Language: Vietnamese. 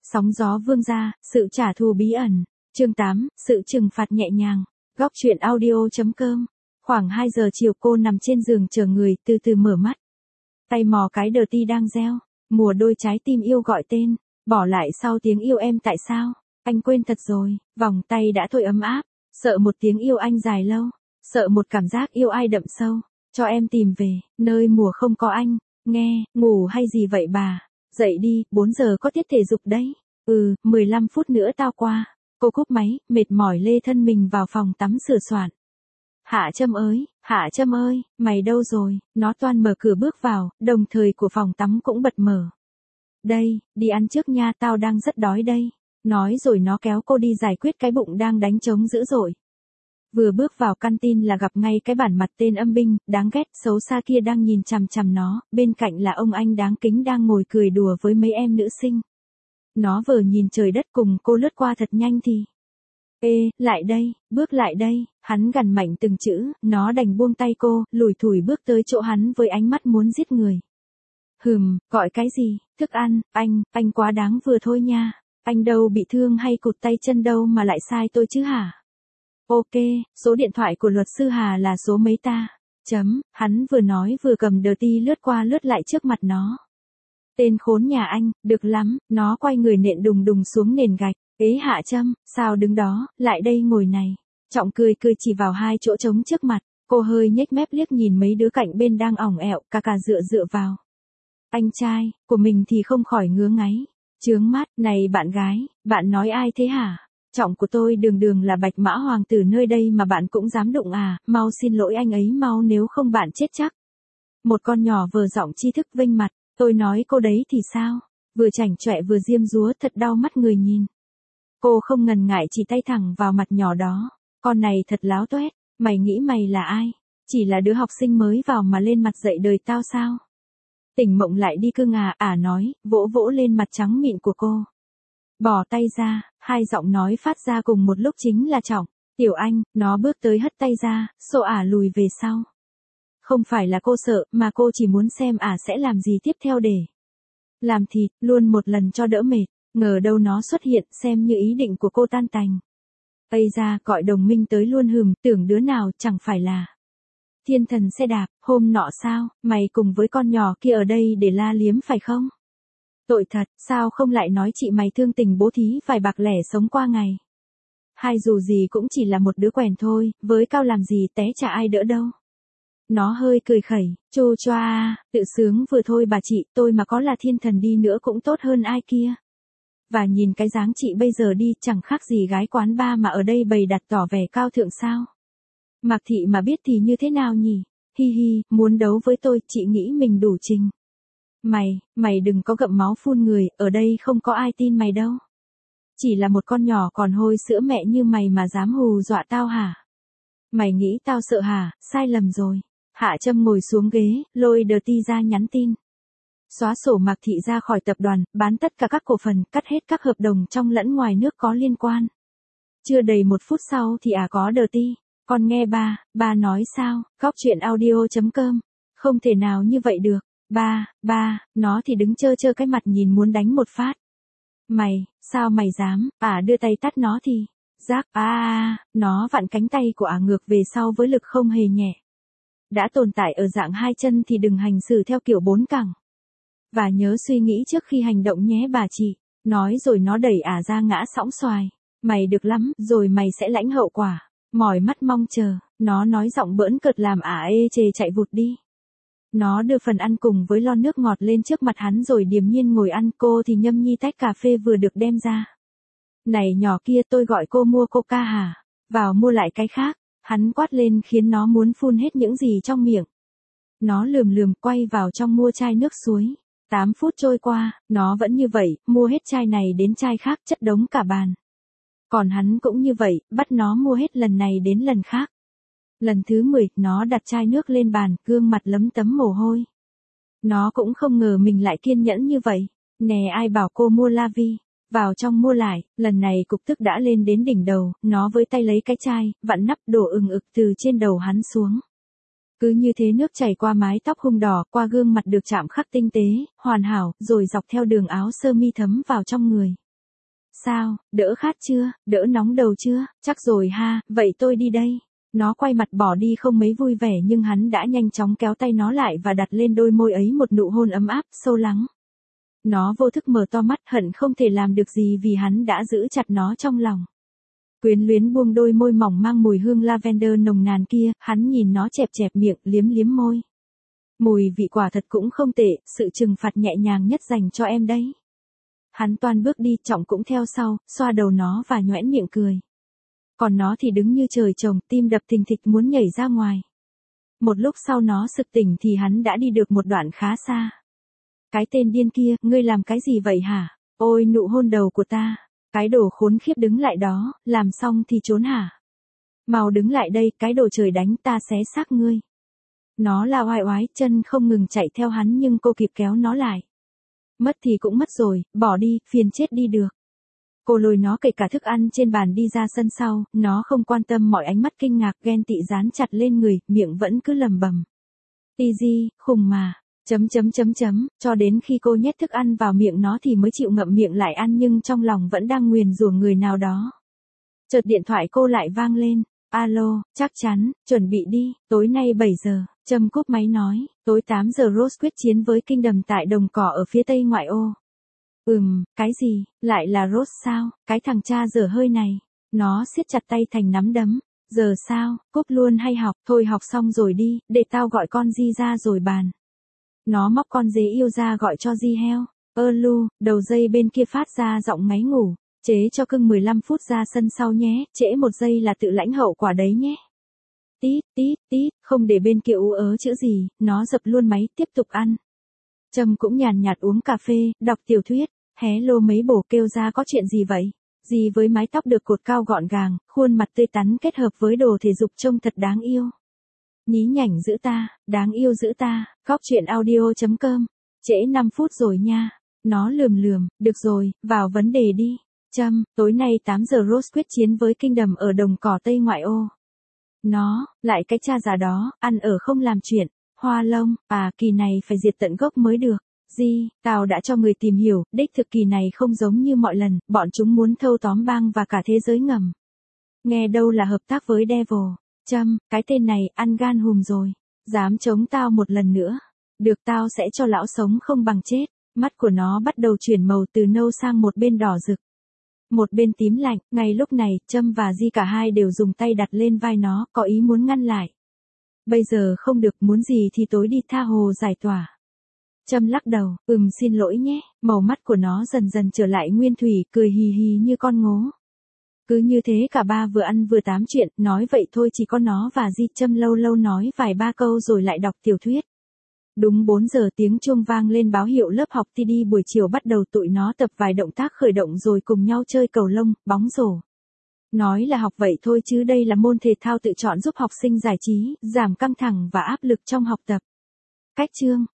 Sóng gió vương gia, sự trả thù bí ẩn. Chương 8, sự trừng phạt nhẹ nhàng. Góc truyện audio.com. Khoảng 2 giờ chiều cô nằm trên giường chờ người, từ từ mở mắt. Tay mò cái đờ ti đang reo. Mùa đôi trái tim yêu gọi tên. Bỏ lại sau tiếng yêu em tại sao? Anh quên thật rồi. Vòng tay đã thôi ấm áp. Sợ một tiếng yêu anh dài lâu. Sợ một cảm giác yêu ai đậm sâu. Cho em tìm về, nơi mùa không có anh. Nghe, ngủ hay gì vậy bà? Dậy đi, 4 giờ có tiết thể dục đấy. 15 phút nữa tao qua. Cô cúp máy, mệt mỏi lê thân mình vào phòng tắm sửa soạn. Hạ Trâm ơi, mày đâu rồi? Nó toan mở cửa bước vào, đồng thời của phòng tắm cũng bật mở. Đây, đi ăn trước nha, tao đang rất đói đây. Nói rồi nó kéo cô đi giải quyết cái bụng đang đánh trống dữ dội. Vừa bước vào căn tin là gặp ngay cái bản mặt tên âm binh, đáng ghét, xấu xa kia đang nhìn chằm chằm nó, bên cạnh là ông anh đáng kính đang ngồi cười đùa với mấy em nữ sinh. Nó vừa nhìn trời đất cùng cô lướt qua thật nhanh thì. Ê, lại đây, bước lại đây, hắn gằn mạnh từng chữ, nó đành buông tay cô, lủi thủi bước tới chỗ hắn với ánh mắt muốn giết người. Gọi cái gì, thức ăn, anh quá đáng vừa thôi nha, anh đâu bị thương hay cụt tay chân đâu mà lại sai tôi chứ hả? Ok, số điện thoại của luật sư Hà là số mấy ta? Hắn vừa nói vừa cầm đờ ti lướt qua lướt lại trước mặt nó. Tên khốn nhà anh, được lắm, nó quay người nện đùng đùng xuống nền gạch. Ế Hạ Trâm, sao đứng đó, lại đây ngồi này. Trọng cười chỉ vào hai chỗ trống trước mặt, cô hơi nhếch mép liếc nhìn mấy đứa cạnh bên đang ỏng ẹo, cà dựa vào. Anh trai, của mình thì không khỏi ngứa ngáy. Chướng mắt, này bạn gái, bạn nói ai thế hả? Trọng của tôi đường là bạch mã hoàng tử nơi đây mà bạn cũng dám đụng à, mau xin lỗi anh ấy mau nếu không bạn chết chắc. Một con nhỏ vừa giọng tri thức vênh mặt, tôi nói cô đấy thì sao? Vừa chảnh chọe vừa diêm dúa thật đau mắt người nhìn. Cô không ngần ngại chỉ tay thẳng vào mặt nhỏ đó, con này thật láo toét, mày nghĩ mày là ai? Chỉ là đứa học sinh mới vào mà lên mặt dạy đời tao sao? Tỉnh mộng lại đi cưng à, nói, vỗ lên mặt trắng mịn của cô. Bỏ tay ra, hai giọng nói phát ra cùng một lúc chính là Trọng. Tiểu Anh, nó bước tới hất tay ra, xô lùi về sau. Không phải là cô sợ, mà cô chỉ muốn xem sẽ làm gì tiếp theo để làm thịt, luôn một lần cho đỡ mệt. Ngờ đâu nó xuất hiện xem như ý định của cô tan tành. Ây ra, gọi đồng minh tới luôn tưởng đứa nào chẳng phải là thiên thần xe đạp, hôm nọ sao, mày cùng với con nhỏ kia ở đây để la liếm phải không? Tội thật, sao không lại nói chị mày thương tình bố thí vài bạc lẻ sống qua ngày. Hay dù gì cũng chỉ là một đứa quèn thôi, với cao làm gì té chả ai đỡ đâu. Nó hơi cười khẩy, chô choa, tự sướng vừa thôi bà chị, tôi mà có là thiên thần đi nữa cũng tốt hơn ai kia. Và nhìn cái dáng chị bây giờ đi chẳng khác gì gái quán bar mà ở đây bày đặt tỏ vẻ cao thượng sao. Mạc Thị mà biết thì như thế nào nhỉ? Hi hi, muốn đấu với tôi, chị nghĩ mình đủ trình. Mày đừng có gậm máu phun người, ở đây không có ai tin mày đâu. Chỉ là một con nhỏ còn hôi sữa mẹ như mày mà dám hù dọa tao hả? Mày nghĩ tao sợ hả? Sai lầm rồi. Hạ Trâm ngồi xuống ghế, lôi đờ ti ra nhắn tin. Xóa sổ Mạc Thị ra khỏi tập đoàn, bán tất cả các cổ phần, cắt hết các hợp đồng trong lẫn ngoài nước có liên quan. Chưa đầy 1 phút sau thì có đờ ti. Con nghe ba nói sao? Góc truyện audio.com. Không thể nào như vậy được. Ba, nó thì đứng trơ cái mặt nhìn muốn đánh một phát. Mày, sao mày dám? Đưa tay tát nó thì. Giác, nó vặn cánh tay của ngược về sau với lực không hề nhẹ. Đã tồn tại ở dạng 2 chân thì đừng hành xử theo kiểu 4 cẳng. Và nhớ suy nghĩ trước khi hành động nhé bà chị. Nói rồi nó đẩy ra ngã sõng xoài. Mày được lắm, rồi mày sẽ lãnh hậu quả. Mỏi mắt mong chờ, nó nói giọng bỡn cợt làm ê chề chạy vụt đi. Nó đưa phần ăn cùng với lon nước ngọt lên trước mặt hắn rồi điềm nhiên ngồi ăn, cô thì nhâm nhi tách cà phê vừa được đem ra. Này nhỏ kia, tôi gọi cô mua coca hả? Vào mua lại cái khác. Hắn quát lên khiến nó muốn phun hết những gì trong miệng. Nó lườm quay vào trong mua chai nước suối. 8 phút trôi qua, nó vẫn như vậy, mua hết chai này đến chai khác chất đống cả bàn. Còn hắn cũng như vậy, bắt nó mua hết lần này đến lần khác. Lần thứ 10, nó đặt chai nước lên bàn, gương mặt lấm tấm mồ hôi. Nó cũng không ngờ mình lại kiên nhẫn như vậy. Nè ai bảo cô mua La Vi. Vào trong mua lại, lần này cục tức đã lên đến đỉnh đầu, nó với tay lấy cái chai, vặn nắp đổ ực từ trên đầu hắn xuống. Cứ như thế nước chảy qua mái tóc hung đỏ, qua gương mặt được chạm khắc tinh tế, hoàn hảo, rồi dọc theo đường áo sơ mi thấm vào trong người. Sao, đỡ khát chưa, đỡ nóng đầu chưa, chắc rồi ha, vậy tôi đi đây. Nó quay mặt bỏ đi không mấy vui vẻ nhưng hắn đã nhanh chóng kéo tay nó lại và đặt lên đôi môi ấy một nụ hôn ấm áp, sâu lắng. Nó vô thức mở to mắt hận không thể làm được gì vì hắn đã giữ chặt nó trong lòng. Quyến luyến buông đôi môi mỏng mang mùi hương lavender nồng nàn kia, hắn nhìn nó chẹp chẹp miệng, liếm liếm môi. Mùi vị quả thật cũng không tệ, sự trừng phạt nhẹ nhàng nhất dành cho em đấy. Hắn toan bước đi, Trọng cũng theo sau, xoa đầu nó và nhoẻn miệng cười. Còn nó thì đứng như trời trồng, tim đập thình thịch muốn nhảy ra ngoài. Một lúc sau nó sực tỉnh thì hắn đã đi được một đoạn khá xa. Cái tên điên kia, ngươi làm cái gì vậy hả? Ôi nụ hôn đầu của ta. Cái đồ khốn khiếp đứng lại đó, làm xong thì trốn hả? Mau đứng lại đây, cái đồ trời đánh ta xé xác ngươi. Nó la oai oái, chân không ngừng chạy theo hắn nhưng cô kịp kéo nó lại. Mất thì cũng mất rồi, bỏ đi, phiền chết đi được. Cô lôi nó kể cả thức ăn trên bàn đi ra sân sau, nó không quan tâm mọi ánh mắt kinh ngạc ghen tị dán chặt lên người, miệng vẫn cứ lầm bầm. Easy, khùng mà. Cho đến khi cô nhét thức ăn vào miệng nó thì mới chịu ngậm miệng lại ăn nhưng trong lòng vẫn đang nguyền rủa người nào đó. Chợt điện thoại cô lại vang lên. Alo, chắc chắn, chuẩn bị đi, tối nay 7 giờ, Trâm cúp máy nói, tối 8 giờ Rose quyết chiến với Kingdom tại đồng cỏ ở phía tây ngoại ô. Cái gì, lại là Rose sao, cái thằng cha dở hơi này. Nó siết chặt tay thành nắm đấm. Giờ sao, cúp luôn hay học, thôi học xong rồi đi, để tao gọi con Di ra rồi bàn. Nó móc con dế yêu ra gọi cho Di heo. Lu, đầu dây bên kia phát ra giọng ngáy ngủ. Chế cho cưng 15 phút ra sân sau nhé, trễ 1 giây là tự lãnh hậu quả đấy nhé. Tít, tít, tít, không để bên kia ú ớ chữ gì, nó dập luôn máy, tiếp tục ăn. Trâm cũng nhàn nhạt uống cà phê, đọc tiểu thuyết, hé lô mấy bổ kêu ra có chuyện gì vậy? Di với mái tóc được cột cao gọn gàng, khuôn mặt tươi tắn kết hợp với đồ thể dục trông thật đáng yêu. Nhí nhảnh giữ ta, đáng yêu giữ ta, góc chuyện audio.com. Trễ 5 phút rồi nha. Nó lườm, được rồi, vào vấn đề đi. Trâm, tối nay 8 giờ Rose quyết chiến với Kingdom ở đồng cỏ tây ngoại ô. Nó, lại cái cha già đó, ăn ở không làm chuyện. Hoa lông, kỳ này phải diệt tận gốc mới được. Di, tao đã cho người tìm hiểu, đích thực kỳ này không giống như mọi lần, bọn chúng muốn thâu tóm bang và cả thế giới ngầm. Nghe đâu là hợp tác với Devil. Trâm, cái tên này ăn gan hùm rồi. Dám chống tao một lần nữa. Được tao sẽ cho lão sống không bằng chết. Mắt của nó bắt đầu chuyển màu từ nâu sang một bên đỏ rực. Một bên tím lạnh, ngay lúc này, Trâm và Di cả hai đều dùng tay đặt lên vai nó, có ý muốn ngăn lại. Bây giờ không được, muốn gì thì tối đi tha hồ giải tỏa. Trâm lắc đầu, xin lỗi nhé, màu mắt của nó dần dần trở lại nguyên thủy, cười hì hì như con ngố. Cứ như thế cả ba vừa ăn vừa tám chuyện, nói vậy thôi chỉ có nó và Di. Trâm lâu lâu nói vài ba câu rồi lại đọc tiểu thuyết. Đúng 4 giờ tiếng chuông vang lên báo hiệu lớp học TD buổi chiều bắt đầu, tụi nó tập vài động tác khởi động rồi cùng nhau chơi cầu lông, bóng rổ. Nói là học vậy thôi chứ đây là môn thể thao tự chọn giúp học sinh giải trí, giảm căng thẳng và áp lực trong học tập. Cách chương